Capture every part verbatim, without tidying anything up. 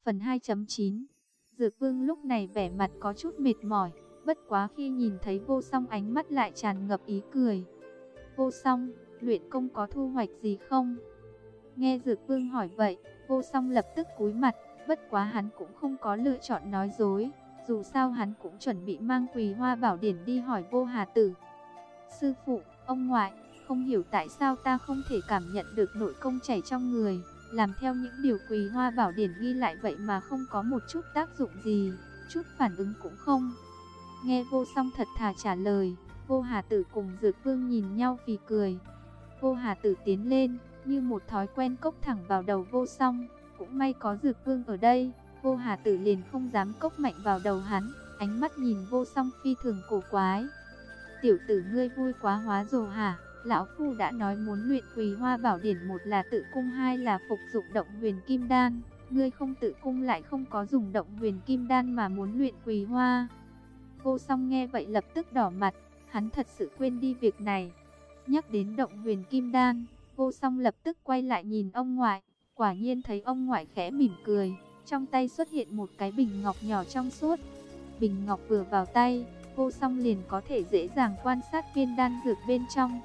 Phần hai chấm chín. Dược Vương lúc này vẻ mặt có chút mệt mỏi, bất quá khi nhìn thấy Vô Song ánh mắt lại tràn ngập ý cười. Vô Song, luyện công có thu hoạch gì không? Nghe Dược Vương hỏi vậy, Vô Song lập tức cúi mặt, bất quá hắn cũng không có lựa chọn nói dối, dù sao hắn cũng chuẩn bị mang Quỳ Hoa Bảo Điển đi hỏi Vô Hà Tử. Sư phụ, ông ngoại, không hiểu tại sao ta không thể cảm nhận được nội công chảy trong người, làm theo những điều Quỳ Hoa Bảo Điển ghi lại vậy mà không có một chút tác dụng gì, chút phản ứng cũng không. Nghe Vô Song thật thà trả lời, Vô Hà Tử cùng Dược Vương nhìn nhau phì cười. Vô Hà Tử tiến lên, như một thói quen cốc thẳng vào đầu Vô Song, cũng may có Dược Vương ở đây, Vô Hà Tử liền không dám cốc mạnh vào đầu hắn, ánh mắt nhìn Vô Song phi thường cổ quái. Tiểu tử ngươi vui quá hóa rồi hả? Lão Phu đã nói muốn luyện Quỳ Hoa Bảo Điển, một là tự cung, hai là phục dụng Động Huyền Kim Đan. Ngươi không tự cung lại không có dùng Động Huyền Kim Đan mà muốn luyện Quỳ Hoa. Vô Song nghe vậy lập tức đỏ mặt, hắn thật sự quên đi việc này. Nhắc đến Động Huyền Kim Đan, Vô Song lập tức quay lại nhìn ông ngoại, quả nhiên thấy ông ngoại khẽ mỉm cười, trong tay xuất hiện một cái bình ngọc nhỏ trong suốt. Bình ngọc vừa vào tay, Vô Song liền có thể dễ dàng quan sát viên đan dược bên trong.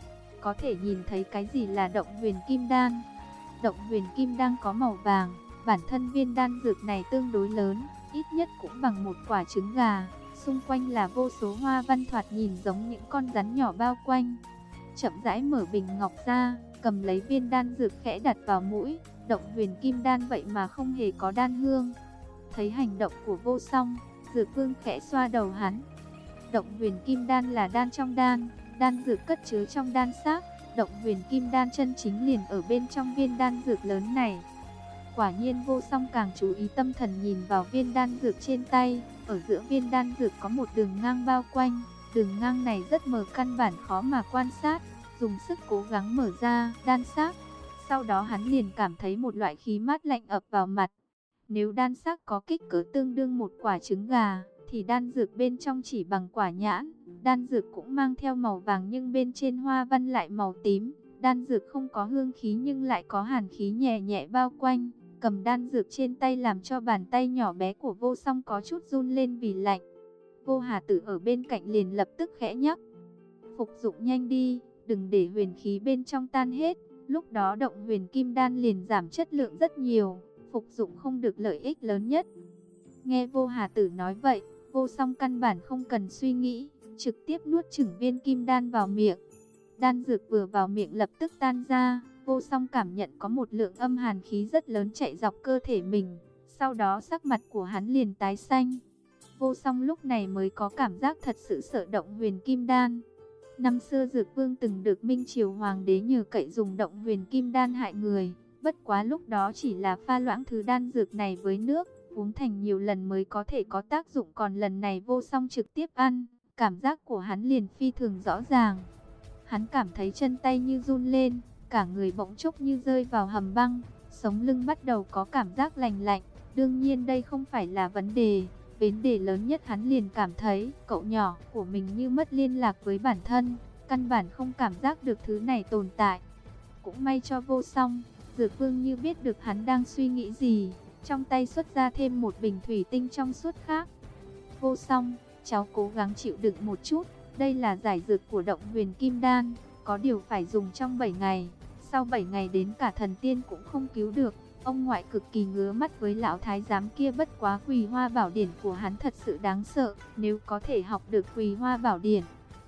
Có thể nhìn thấy cái gì là Động Huyền Kim Đan. Động Huyền Kim Đan có màu vàng, bản thân viên đan dược này tương đối lớn, ít nhất cũng bằng một quả trứng gà, xung quanh là vô số hoa văn thoạt nhìn giống những con rắn nhỏ bao quanh. Chậm rãi mở bình ngọc ra, cầm lấy viên đan dược khẽ đặt vào mũi, Động Huyền Kim Đan vậy mà không hề có đan hương. Thấy hành động của Vô Song, Dược Vương khẽ xoa đầu hắn. Động Huyền Kim Đan là đan trong đan, đan dược cất chứa trong đan xác, Động Huyền Kim Đan chân chính liền ở bên trong viên đan dược lớn này. Quả nhiên Vô Song càng chú ý tâm thần nhìn vào viên đan dược trên tay, ở giữa viên đan dược có một đường ngang bao quanh, đường ngang này rất mờ, căn bản khó mà quan sát, dùng sức cố gắng mở ra đan xác. Sau đó hắn liền cảm thấy một loại khí mát lạnh ập vào mặt. Nếu đan xác có kích cỡ tương đương một quả trứng gà, thì đan dược bên trong chỉ bằng quả nhãn. Đan dược cũng mang theo màu vàng nhưng bên trên hoa văn lại màu tím. Đan dược không có hương khí nhưng lại có hàn khí nhẹ nhẹ bao quanh. Cầm đan dược trên tay làm cho bàn tay nhỏ bé của Vô Song có chút run lên vì lạnh. Vô Hà Tử ở bên cạnh liền lập tức khẽ nhắc: phục dụng nhanh đi, đừng để huyền khí bên trong tan hết. Lúc đó Động Huyền Kim Đan liền giảm chất lượng rất nhiều, phục dụng không được lợi ích lớn nhất. Nghe Vô Hà Tử nói vậy, Vô Song căn bản không cần suy nghĩ, trực tiếp nuốt chửng viên kim đan vào miệng. Đan dược vừa vào miệng lập tức tan ra, Vô Song cảm nhận có một lượng âm hàn khí rất lớn chạy dọc cơ thể mình, sau đó sắc mặt của hắn liền tái xanh. Vô Song lúc này mới có cảm giác thật sự sợ Động Huyền Kim Đan. Năm xưa Dược Vương từng được Minh Triều Hoàng đế nhờ cậy dùng Động Huyền Kim Đan hại người, bất quá lúc đó chỉ là pha loãng thứ đan dược này với nước, uống thành nhiều lần mới có thể có tác dụng, còn lần này Vô Song trực tiếp ăn, cảm giác của hắn liền phi thường rõ ràng. Hắn cảm thấy chân tay như run lên, cả người bỗng chốc như rơi vào hầm băng, sống lưng bắt đầu có cảm giác lành lạnh. Đương nhiên đây không phải là vấn đề, vấn đề lớn nhất hắn liền cảm thấy cậu nhỏ của mình như mất liên lạc với bản thân, căn bản không cảm giác được thứ này tồn tại. Cũng may cho Vô Song, Dược Vương như biết được hắn đang suy nghĩ gì, trong tay xuất ra thêm một bình thủy tinh trong suốt khác. Vô Song, cháu cố gắng chịu đựng một chút, đây là giải dược của Động Huyền Kim Đan, có điều phải dùng trong bảy ngày, sau bảy ngày đến cả thần tiên cũng không cứu được. Ông ngoại cực kỳ ngứa mắt với lão thái giám kia, bất quá Quỳ Hoa Bảo Điển của hắn thật sự đáng sợ, nếu có thể học được Quỳ Hoa Bảo Điển,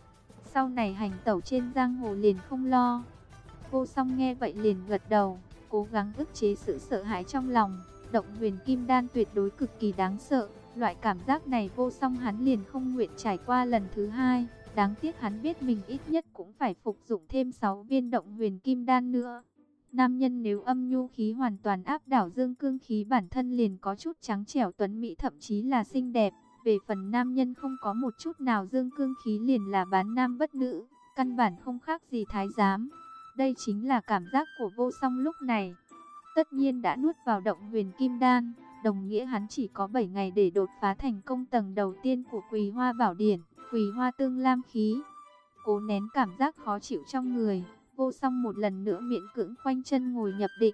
sau này hành tẩu trên giang hồ liền không lo. Vô Song nghe vậy liền gật đầu, cố gắng ức chế sự sợ hãi trong lòng. Động Huyền Kim Đan tuyệt đối cực kỳ đáng sợ, loại cảm giác này Vô Song hắn liền không nguyện trải qua lần thứ hai. Đáng tiếc hắn biết mình ít nhất cũng phải phục dụng thêm sáu viên Động Huyền Kim Đan nữa. Nam nhân nếu âm nhu khí hoàn toàn áp đảo dương cương khí, bản thân liền có chút trắng trẻo tuấn mỹ, thậm chí là xinh đẹp. Về phần nam nhân không có một chút nào dương cương khí liền là bán nam bất nữ, căn bản không khác gì thái giám. Đây chính là cảm giác của Vô Song lúc này. Tất nhiên đã nuốt vào Động Huyền Kim Đan, đồng nghĩa hắn chỉ có bảy ngày để đột phá thành công tầng đầu tiên của Quỳ Hoa Bảo Điển, Quỳ Hoa Tương Lam Khí. Cố nén cảm giác khó chịu trong người, Vô Song một lần nữa miễn cưỡng khoanh chân ngồi nhập định.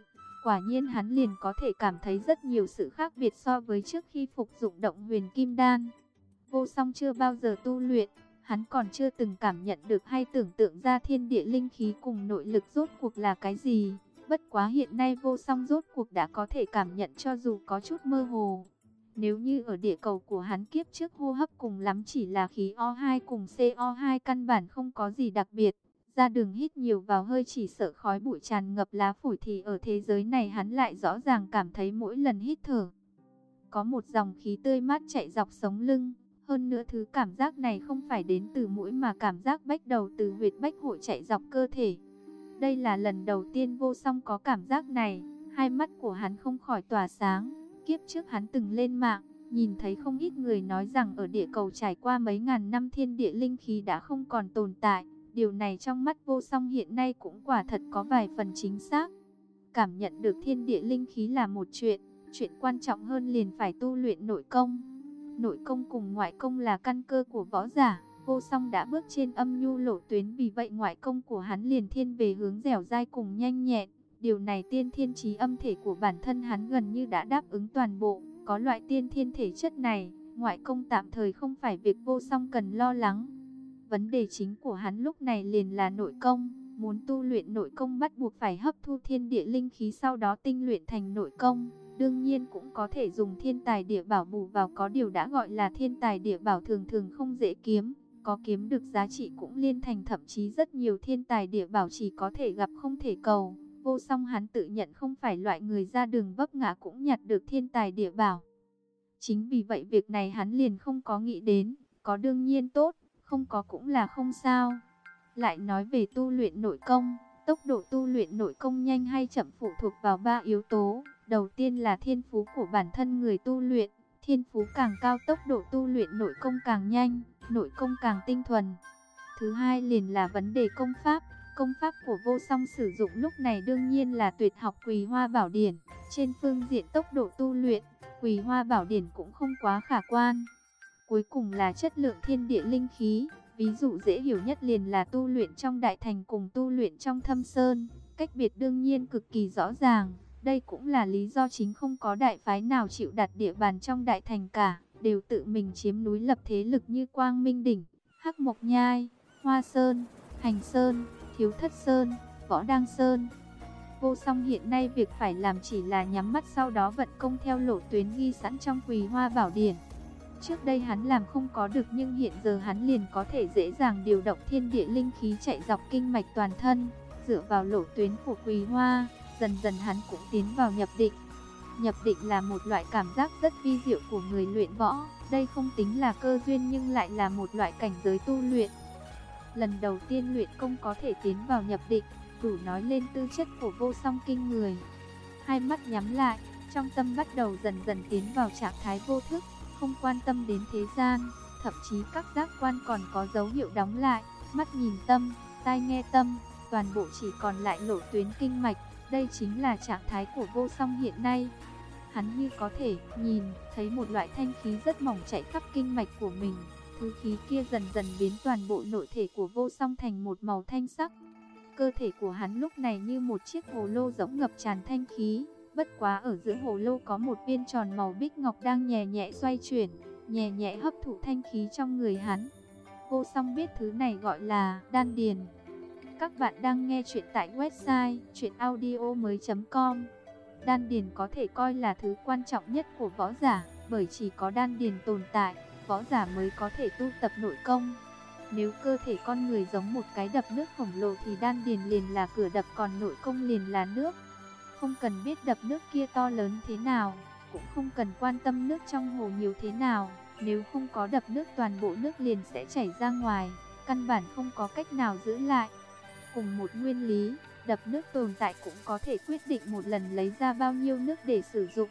Quả nhiên hắn liền có thể cảm thấy rất nhiều sự khác biệt so với trước khi phục dụng Động Huyền Kim Đan. Vô Song chưa bao giờ tu luyện, hắn còn chưa từng cảm nhận được hay tưởng tượng ra thiên địa linh khí cùng nội lực rốt cuộc là cái gì. Bất quá hiện nay Vô Song rốt cuộc đã có thể cảm nhận cho dù có chút mơ hồ. Nếu như ở địa cầu của hắn kiếp trước hô hấp cùng lắm chỉ là khí O hai cùng C O hai, căn bản không có gì đặc biệt. Ra đường hít nhiều vào hơi chỉ sợ khói bụi tràn ngập lá phổi, thì ở thế giới này hắn lại rõ ràng cảm thấy mỗi lần hít thở có một dòng khí tươi mát chạy dọc sống lưng. Hơn nữa thứ cảm giác này không phải đến từ mũi mà cảm giác bách đầu từ huyệt bách hội chạy dọc cơ thể. Đây là lần đầu tiên Vô Song có cảm giác này, hai mắt của hắn không khỏi tỏa sáng. Kiếp trước hắn từng lên mạng, nhìn thấy không ít người nói rằng ở địa cầu trải qua mấy ngàn năm thiên địa linh khí đã không còn tồn tại. Điều này trong mắt Vô Song hiện nay cũng quả thật có vài phần chính xác. Cảm nhận được thiên địa linh khí là một chuyện, chuyện quan trọng hơn liền phải tu luyện nội công. Nội công cùng ngoại công là căn cơ của võ giả. Vô Song đã bước trên âm nhu lộ tuyến, vì vậy ngoại công của hắn liền thiên về hướng dẻo dai cùng nhanh nhẹn. Điều này tiên thiên chí âm thể của bản thân hắn gần như đã đáp ứng toàn bộ. Có loại tiên thiên thể chất này, ngoại công tạm thời không phải việc Vô Song cần lo lắng. Vấn đề chính của hắn lúc này liền là nội công. Muốn tu luyện nội công bắt buộc phải hấp thu thiên địa linh khí, sau đó tinh luyện thành nội công. Đương nhiên cũng có thể dùng thiên tài địa bảo bù vào, có điều đã gọi là thiên tài địa bảo thường thường không dễ kiếm. Có kiếm được giá trị cũng liên thành, thậm chí rất nhiều thiên tài địa bảo chỉ có thể gặp không thể cầu. Vô Song hắn tự nhận không phải loại người ra đường vấp ngã cũng nhặt được thiên tài địa bảo. Chính vì vậy việc này hắn liền không có nghĩ đến, có đương nhiên tốt, không có cũng là không sao. Lại nói về tu luyện nội công, tốc độ tu luyện nội công nhanh hay chậm phụ thuộc vào ba yếu tố. Đầu tiên là thiên phú của bản thân người tu luyện, thiên phú càng cao tốc độ tu luyện nội công càng nhanh, nội công càng tinh thuần. Thứ hai liền là vấn đề công pháp, công pháp của Vô Song sử dụng lúc này đương nhiên là tuyệt học Quỳ Hoa Bảo Điển. Trên phương diện tốc độ tu luyện, Quỳ Hoa Bảo Điển cũng không quá khả quan. Cuối cùng là chất lượng thiên địa linh khí, ví dụ dễ hiểu nhất liền là tu luyện trong đại thành cùng tu luyện trong thâm sơn, cách biệt đương nhiên cực kỳ rõ ràng. Đây cũng là lý do chính không có đại phái nào chịu đặt địa bàn trong đại thành cả, đều tự mình chiếm núi lập thế lực như Quang Minh Đỉnh, Hắc Mộc Nhai, Hoa Sơn, Hành Sơn, Thiếu Thất Sơn, Võ Đăng Sơn. Vô Song hiện nay việc phải làm chỉ là nhắm mắt, sau đó vận công theo lộ tuyến ghi sẵn trong Quỳ Hoa Bảo Điển. Trước đây hắn làm không có được, nhưng hiện giờ hắn liền có thể dễ dàng điều động thiên địa linh khí chạy dọc kinh mạch toàn thân. Dựa vào lộ tuyến của Quỳ Hoa, dần dần hắn cũng tiến vào nhập định. Nhập định là một loại cảm giác rất vi diệu của người luyện võ. Đây không tính là cơ duyên nhưng lại là một loại cảnh giới tu luyện. Lần đầu tiên luyện công có thể tiến vào nhập định, đủ nói lên tư chất của Vô Song kinh người. Hai mắt nhắm lại, trong tâm bắt đầu dần dần tiến vào trạng thái vô thức, không quan tâm đến thế gian, thậm chí các giác quan còn có dấu hiệu đóng lại, mắt nhìn tâm, tai nghe tâm, toàn bộ chỉ còn lại lộ tuyến kinh mạch. Đây chính là trạng thái của Vô Song hiện nay. Hắn như có thể nhìn thấy một loại thanh khí rất mỏng chạy khắp kinh mạch của mình. Thứ khí kia dần dần biến toàn bộ nội thể của Vô Song thành một màu thanh sắc. Cơ thể của hắn lúc này như một chiếc hồ lô rỗng ngập tràn thanh khí. Bất quá ở giữa hồ lô có một viên tròn màu bích ngọc đang nhẹ nhẹ xoay chuyển, nhẹ nhẹ hấp thụ thanh khí trong người hắn. Vô Song biết thứ này gọi là đan điền. Các bạn đang nghe chuyện tại website truyện audio mới chấm com. Đan điền có thể coi là thứ quan trọng nhất của võ giả, bởi chỉ có đan điền tồn tại, võ giả mới có thể tu tập nội công. Nếu cơ thể con người giống một cái đập nước khổng lồ thì đan điền liền là cửa đập, còn nội công liền là nước. Không cần biết đập nước kia to lớn thế nào, cũng không cần quan tâm nước trong hồ nhiều thế nào. Nếu không có đập nước, toàn bộ nước liền sẽ chảy ra ngoài, căn bản không có cách nào giữ lại. Cùng một nguyên lý, đập nước tồn tại cũng có thể quyết định một lần lấy ra bao nhiêu nước để sử dụng.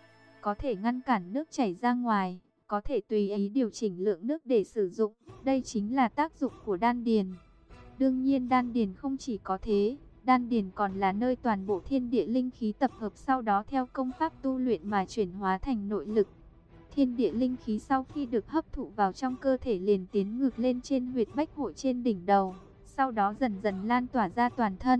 Có thể ngăn cản nước chảy ra ngoài, có thể tùy ý điều chỉnh lượng nước để sử dụng. Đây chính là tác dụng của đan điền. Đương nhiên đan điền không chỉ có thế, đan điền còn là nơi toàn bộ thiên địa linh khí tập hợp, sau đó theo công pháp tu luyện mà chuyển hóa thành nội lực. Thiên địa linh khí sau khi được hấp thụ vào trong cơ thể liền tiến ngược lên trên huyệt bách hội trên đỉnh đầu, sau đó dần dần lan tỏa ra toàn thân,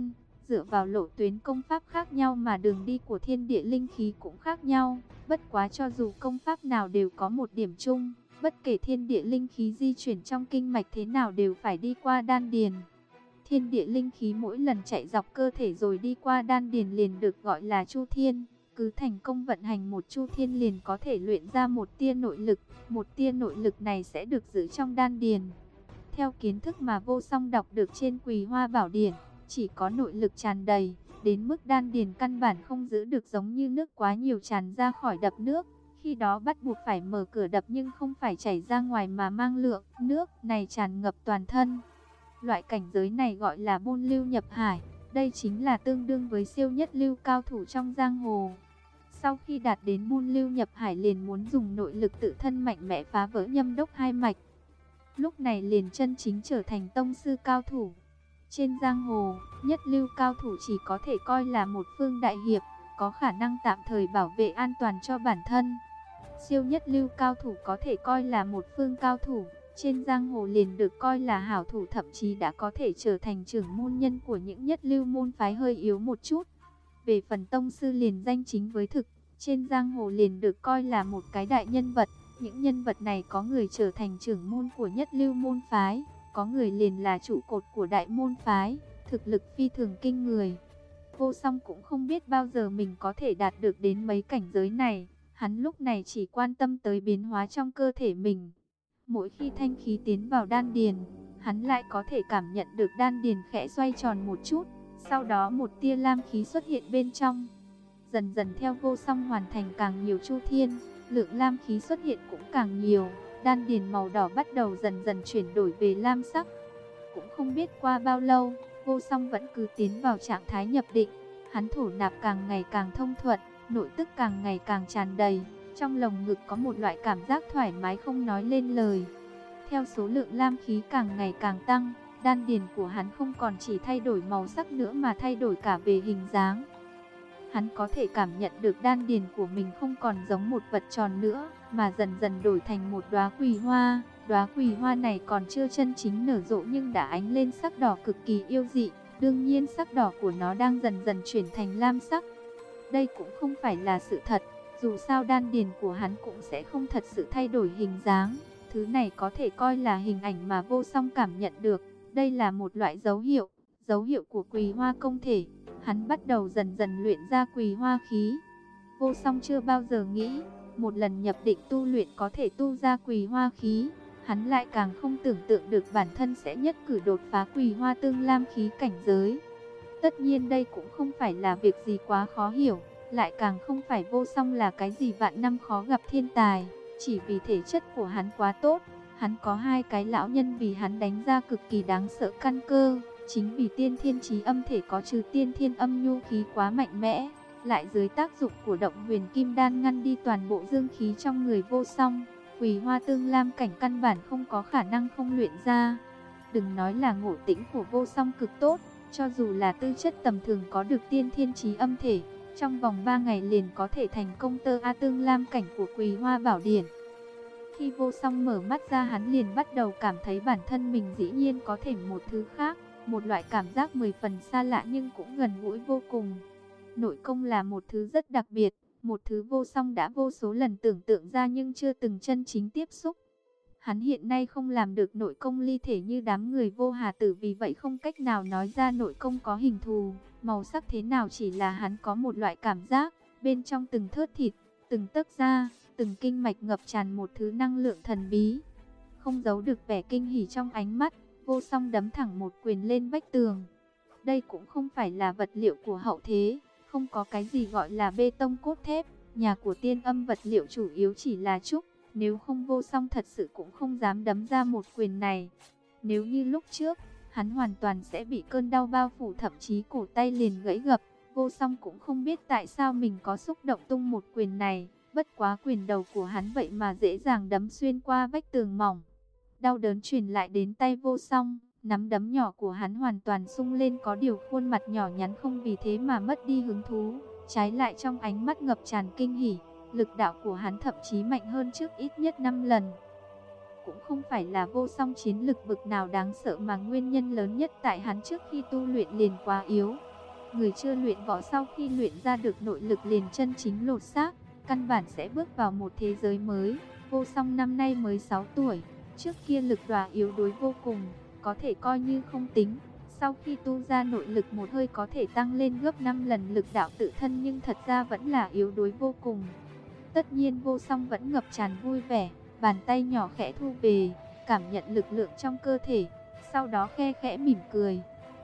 Dựa vào lộ tuyến công pháp khác nhau mà đường đi của thiên địa linh khí cũng khác nhau. Bất quá cho dù công pháp nào đều có một điểm chung, bất kể thiên địa linh khí di chuyển trong kinh mạch thế nào đều phải đi qua đan điền. Thiên địa linh khí mỗi lần chạy dọc cơ thể rồi đi qua đan điền liền được gọi là chu thiên. Cứ thành công vận hành một chu thiên liền có thể luyện ra một tia nội lực. Một tia nội lực này sẽ được giữ trong đan điền. Theo kiến thức mà Vô Song đọc được trên Quỳ Hoa Bảo Điển, chỉ có nội lực tràn đầy, đến mức đan điền căn bản không giữ được, giống như nước quá nhiều tràn ra khỏi đập nước. Khi đó bắt buộc phải mở cửa đập nhưng không phải chảy ra ngoài mà mang lượng nước này tràn ngập toàn thân. Loại cảnh giới này gọi là buôn lưu nhập hải, đây chính là tương đương với siêu nhất lưu cao thủ trong giang hồ. Sau khi đạt đến buôn lưu nhập hải liền muốn dùng nội lực tự thân mạnh mẽ phá vỡ nhâm đốc hai mạch. Lúc này liền chân chính trở thành tông sư cao thủ. Trên giang hồ, nhất lưu cao thủ chỉ có thể coi là một phương đại hiệp, có khả năng tạm thời bảo vệ an toàn cho bản thân. Siêu nhất lưu cao thủ có thể coi là một phương cao thủ, trên giang hồ liền được coi là hảo thủ, thậm chí đã có thể trở thành trưởng môn nhân của những nhất lưu môn phái hơi yếu một chút. Về phần tông sư liền danh chính với thực, trên giang hồ liền được coi là một cái đại nhân vật. Những nhân vật này có người trở thành trưởng môn của nhất lưu môn phái, có người liền là trụ cột của đại môn phái, thực lực phi thường kinh người. Vô Song cũng không biết bao giờ mình có thể đạt được đến mấy cảnh giới này, hắn lúc này chỉ quan tâm tới biến hóa trong cơ thể mình. Mỗi khi thanh khí tiến vào đan điền, hắn lại có thể cảm nhận được đan điền khẽ xoay tròn một chút, sau đó một tia lam khí xuất hiện bên trong. Dần dần theo Vô Song hoàn thành càng nhiều chu thiên, lượng lam khí xuất hiện cũng càng nhiều, đan điền màu đỏ bắt đầu dần dần chuyển đổi về lam sắc. Cũng không biết qua bao lâu, Vô Song vẫn cứ tiến vào trạng thái nhập định, hắn thổ nạp càng ngày càng thông thuận, nội tức càng ngày càng tràn đầy, trong lồng ngực có một loại cảm giác thoải mái không nói lên lời. Theo số lượng lam khí càng ngày càng tăng, đan điền của hắn không còn chỉ thay đổi màu sắc nữa mà thay đổi cả về hình dáng. Hắn có thể cảm nhận được đan điền của mình không còn giống một vật tròn nữa, mà dần dần đổi thành một đóa quỳ hoa. Đóa quỳ hoa này còn chưa chân chính nở rộ nhưng đã ánh lên sắc đỏ cực kỳ yêu dị. Đương nhiên sắc đỏ của nó đang dần dần chuyển thành lam sắc. Đây cũng không phải là sự thật, dù sao đan điền của hắn cũng sẽ không thật sự thay đổi hình dáng. Thứ này có thể coi là hình ảnh mà Vô Song cảm nhận được. Đây là một loại dấu hiệu, dấu hiệu của quỳ hoa công thể. Hắn bắt đầu dần dần luyện ra quỳ hoa khí. Vô Song chưa bao giờ nghĩ, một lần nhập định tu luyện có thể tu ra quỳ hoa khí. Hắn lại càng không tưởng tượng được bản thân sẽ nhất cử đột phá quỳ hoa tương lam khí cảnh giới. Tất nhiên đây cũng không phải là việc gì quá khó hiểu, lại càng không phải Vô Song là cái gì vạn năm khó gặp thiên tài. Chỉ vì thể chất của hắn quá tốt, hắn có hai cái lão nhân vì hắn đánh ra cực kỳ đáng sợ căn cơ. Chính vì tiên thiên chí âm thể có trừ tiên thiên âm nhu khí quá mạnh mẽ, lại dưới tác dụng của động huyền kim đan ngăn đi toàn bộ dương khí trong người Vô Song, quỳ hoa tương lam cảnh căn bản không có khả năng không luyện ra. Đừng nói là ngộ tĩnh của Vô Song cực tốt, cho dù là tư chất tầm thường có được tiên thiên chí âm thể, trong vòng ba ngày liền có thể thành công tơ a tương lam cảnh của Quỳ Hoa Bảo Điển. Khi Vô Song mở mắt ra hắn liền bắt đầu cảm thấy bản thân mình dĩ nhiên có thể một thứ khác. Một loại cảm giác mười phần xa lạ nhưng cũng gần gũi vô cùng. Nội công là một thứ rất đặc biệt, một thứ Vô Song đã vô số lần tưởng tượng ra nhưng chưa từng chân chính tiếp xúc. Hắn hiện nay không làm được nội công ly thể như đám người Vô Hà Tử, vì vậy không cách nào nói ra nội công có hình thù, màu sắc thế nào, chỉ là hắn có một loại cảm giác, bên trong từng thớt thịt, từng tấc da, từng kinh mạch ngập tràn một thứ năng lượng thần bí. Không giấu được vẻ kinh hỉ trong ánh mắt, Vô Song đấm thẳng một quyền lên vách tường. Đây cũng không phải là vật liệu của hậu thế, không có cái gì gọi là bê tông cốt thép, nhà của Tiên Âm vật liệu chủ yếu chỉ là trúc, nếu không Vô Song thật sự cũng không dám đấm ra một quyền này. Nếu như lúc trước, hắn hoàn toàn sẽ bị cơn đau bao phủ, thậm chí cổ tay liền gãy gập. Vô Song cũng không biết tại sao mình có xúc động tung một quyền này, bất quá quyền đầu của hắn vậy mà dễ dàng đấm xuyên qua vách tường mỏng. Đau đớn truyền lại đến tay Vô Song, nắm đấm nhỏ của hắn hoàn toàn sung lên, có điều khuôn mặt nhỏ nhắn không vì thế mà mất đi hứng thú, trái lại trong ánh mắt ngập tràn kinh hỉ, lực đạo của hắn thậm chí mạnh hơn trước ít nhất năm lần. Cũng không phải là Vô Song chiến lực bực nào đáng sợ, mà nguyên nhân lớn nhất tại hắn trước khi tu luyện liền quá yếu. Người chưa luyện võ sau khi luyện ra được nội lực liền chân chính lột xác, căn bản sẽ bước vào một thế giới mới. Vô Song năm nay mới sáu tuổi, trước kia lực đòa yếu đuối vô cùng, có thể coi như không tính. Sau khi tu ra nội lực một hơi có thể tăng lên gấp năm lần lực đạo tự thân, nhưng thật ra vẫn là yếu đuối vô cùng. Tất nhiên Vô Song vẫn ngập tràn vui vẻ, bàn tay nhỏ khẽ thu về, cảm nhận lực lượng trong cơ thể, sau đó khe khẽ mỉm cười.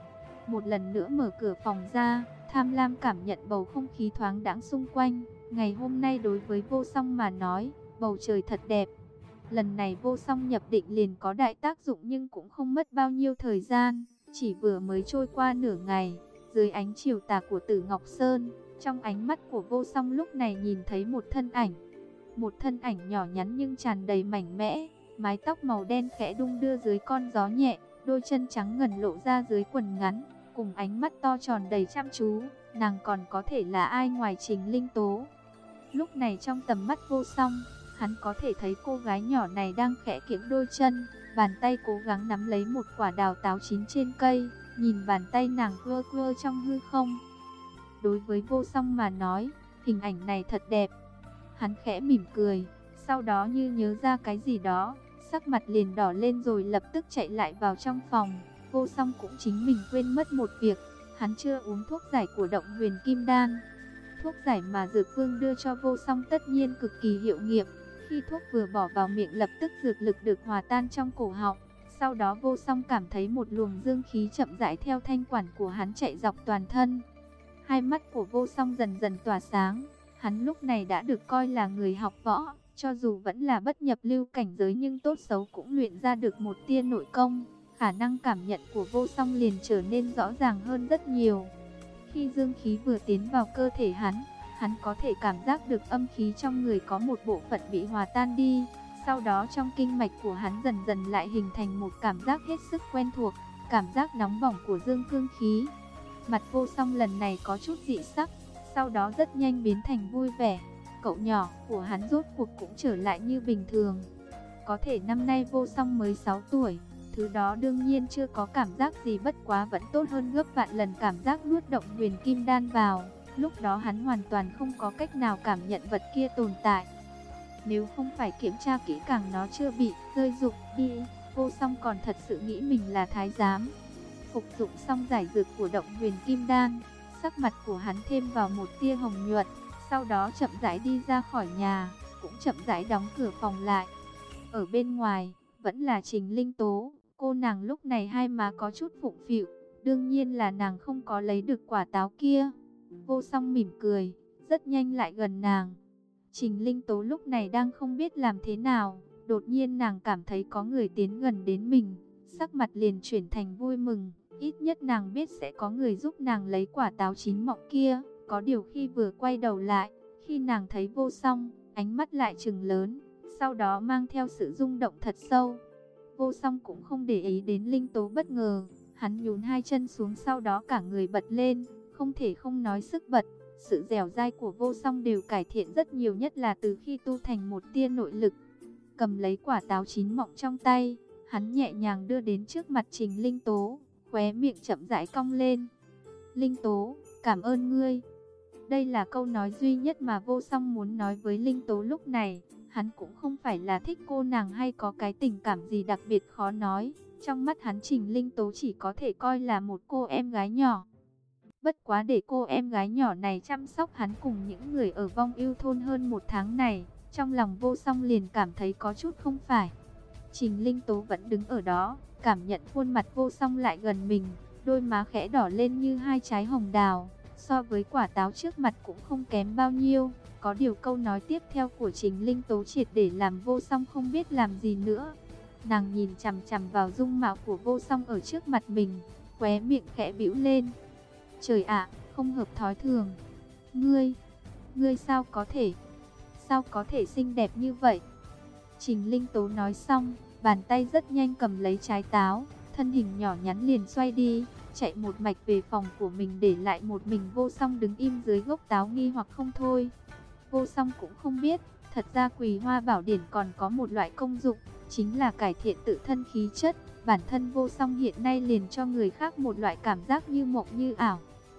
Một lần nữa mở cửa phòng ra, tham lam cảm nhận bầu không khí thoáng đãng xung quanh. Ngày hôm nay đối với Vô Song mà nói, bầu trời thật đẹp. Lần này Vô Song nhập định liền có đại tác dụng, nhưng cũng không mất bao nhiêu thời gian, chỉ vừa mới trôi qua nửa ngày. Dưới ánh chiều tà của Tử Ngọc Sơn, trong ánh mắt của Vô Song lúc này nhìn thấy một thân ảnh. Một thân ảnh nhỏ nhắn nhưng tràn đầy mạnh mẽ, mái tóc màu đen khẽ đung đưa dưới con gió nhẹ, đôi chân trắng ngần lộ ra dưới quần ngắn, cùng ánh mắt to tròn đầy chăm chú. Nàng còn có thể là ai ngoài Trình Linh Tố? Lúc này trong tầm mắt Vô Song, hắn có thể thấy cô gái nhỏ này đang khẽ kiễng đôi chân, bàn tay cố gắng nắm lấy một quả đào táo chín trên cây, nhìn bàn tay nàng quơ quơ trong hư không. Đối với Vô Song mà nói, hình ảnh này thật đẹp. Hắn khẽ mỉm cười, sau đó như nhớ ra cái gì đó, sắc mặt liền đỏ lên rồi lập tức chạy lại vào trong phòng. Vô Song cũng chính mình quên mất một việc, hắn chưa uống thuốc giải của Động Huyền Kim Đan. Thuốc giải mà Dược Vương đưa cho Vô Song tất nhiên cực kỳ hiệu nghiệm. Khi thuốc vừa bỏ vào miệng lập tức dược lực được hòa tan trong cổ họng. Sau đó Vô Song cảm thấy một luồng dương khí chậm rãi theo thanh quản của hắn chạy dọc toàn thân. Hai mắt của Vô Song dần dần tỏa sáng. Hắn lúc này đã được coi là người học võ, cho dù vẫn là bất nhập lưu cảnh giới nhưng tốt xấu cũng luyện ra được một tia nội công. Khả năng cảm nhận của Vô Song liền trở nên rõ ràng hơn rất nhiều. Khi dương khí vừa tiến vào cơ thể hắn, hắn có thể cảm giác được âm khí trong người có một bộ phận bị hòa tan đi. Sau đó trong kinh mạch của hắn dần dần lại hình thành một cảm giác hết sức quen thuộc, cảm giác nóng bỏng của dương cương khí. Mặt Vô Song lần này có chút dị sắc, sau đó rất nhanh biến thành vui vẻ. Cậu nhỏ của hắn rốt cuộc cũng trở lại như bình thường. Có thể năm nay Vô Song mới sáu tuổi, thứ đó đương nhiên chưa có cảm giác gì, bất quá vẫn tốt hơn gấp vạn lần cảm giác nuốt Động Huyền Kim Đan vào. Lúc đó hắn hoàn toàn không có cách nào cảm nhận vật kia tồn tại. Nếu không phải kiểm tra kỹ càng nó chưa bị rơi rụng đi, Vô Song còn thật sự nghĩ mình là thái giám. Phục dụng xong giải dược của Động Huyền Kim Đan, sắc mặt của hắn thêm vào một tia hồng nhuận, sau đó chậm rãi đi ra khỏi nhà, cũng chậm rãi đóng cửa phòng lại. Ở bên ngoài, vẫn là Trình Linh Tố, cô nàng lúc này hai má có chút phụng phịu, đương nhiên là nàng không có lấy được quả táo kia. Vô Song mỉm cười, rất nhanh lại gần nàng. Trình Linh Tố lúc này đang không biết làm thế nào, đột nhiên nàng cảm thấy có người tiến gần đến mình, sắc mặt liền chuyển thành vui mừng, ít nhất nàng biết sẽ có người giúp nàng lấy quả táo chín mọng kia. Có điều khi vừa quay đầu lại, khi nàng thấy Vô Song, ánh mắt lại trừng lớn, sau đó mang theo sự rung động thật sâu. Vô Song cũng không để ý đến Linh Tố bất ngờ, hắn nhún hai chân xuống, sau đó cả người bật lên, không thể không nói sức bật. Sự dẻo dai của Vô Song đều cải thiện rất nhiều, nhất là từ khi tu thành một tia nội lực. Cầm lấy quả táo chín mọng trong tay, hắn nhẹ nhàng đưa đến trước mặt Trình Linh Tố, khóe miệng chậm rãi cong lên. Linh Tố, cảm ơn ngươi. Đây là câu nói duy nhất mà Vô Song muốn nói với Linh Tố lúc này. Hắn cũng không phải là thích cô nàng hay có cái tình cảm gì đặc biệt khó nói. Trong mắt hắn Trình Linh Tố chỉ có thể coi là một cô em gái nhỏ. Bất quá để cô em gái nhỏ này chăm sóc hắn cùng những người ở Vong Ưu thôn hơn một tháng này, trong lòng Vô Song liền cảm thấy có chút không phải. Trình Linh Tố vẫn đứng ở đó, cảm nhận khuôn mặt Vô Song lại gần mình, đôi má khẽ đỏ lên như hai trái hồng đào, so với quả táo trước mặt cũng không kém bao nhiêu. Có điều câu nói tiếp theo của Trình Linh Tố triệt để làm Vô Song không biết làm gì nữa. Nàng nhìn chằm chằm vào dung mạo của Vô Song ở trước mặt mình, khóe miệng khẽ bĩu lên. Trời ạ, không hợp thói thường. Ngươi, ngươi sao có thể, sao có thể xinh đẹp như vậy? Trình Linh Tố nói xong, bàn tay rất nhanh cầm lấy trái táo, thân hình nhỏ nhắn liền xoay đi, chạy một mạch về phòng của mình, để lại một mình Vô Song đứng im dưới gốc táo nghi hoặc không thôi. Vô Song cũng không biết, thật ra Quỳ Hoa Bảo Điển còn có một loại công dụng, chính là cải thiện tự thân khí chất. Bản thân Vô Song hiện nay liền cho người khác một loại cảm giác như mộng như ảo.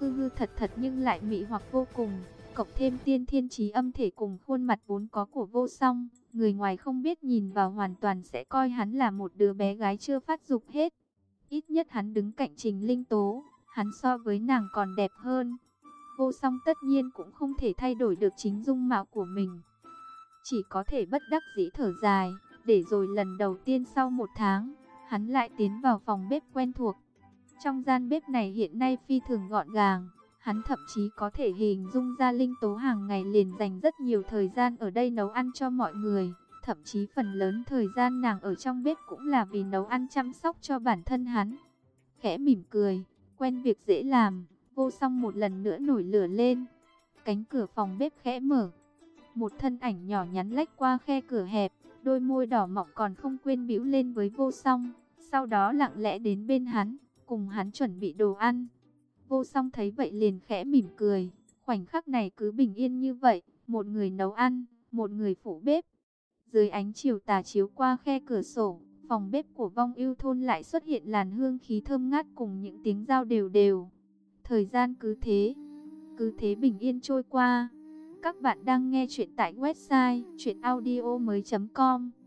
hư hư thật thật nhưng lại mị hoặc vô cùng, cộng thêm tiên thiên trí âm thể cùng khuôn mặt vốn có của Vô Song, người ngoài không biết nhìn vào hoàn toàn sẽ coi hắn là một đứa bé gái chưa phát dục hết. Ít nhất hắn đứng cạnh Trình Linh Tố, hắn so với nàng còn đẹp hơn. Vô Song tất nhiên cũng không thể thay đổi được chính dung mạo của mình, chỉ có thể bất đắc dĩ thở dài. Để rồi lần đầu tiên sau một tháng, hắn lại tiến vào phòng bếp quen thuộc. Trong gian bếp này hiện nay phi thường gọn gàng, hắn thậm chí có thể hình dung ra Linh Tố hàng ngày liền dành rất nhiều thời gian ở đây nấu ăn cho mọi người. Thậm chí phần lớn thời gian nàng ở trong bếp cũng là vì nấu ăn chăm sóc cho bản thân hắn. Khẽ mỉm cười, quen việc dễ làm, Vô Song một lần nữa nổi lửa lên. Cánh cửa phòng bếp khẽ mở, một thân ảnh nhỏ nhắn lách qua khe cửa hẹp, đôi môi đỏ mọng còn không quên bĩu lên với Vô Song, sau đó lặng lẽ đến bên hắn, cùng hắn chuẩn bị đồ ăn. Vô Song thấy vậy liền khẽ mỉm cười, khoảnh khắc này cứ bình yên như vậy, một người nấu ăn, một người phụ bếp. Dưới ánh chiều tà chiếu qua khe cửa sổ, phòng bếp của Vong Ưu thôn lại xuất hiện làn hương khí thơm ngát cùng những tiếng dao đều đều. Thời gian cứ thế, cứ thế bình yên trôi qua. Các bạn đang nghe chuyện tại website truyện audio mới chấm com.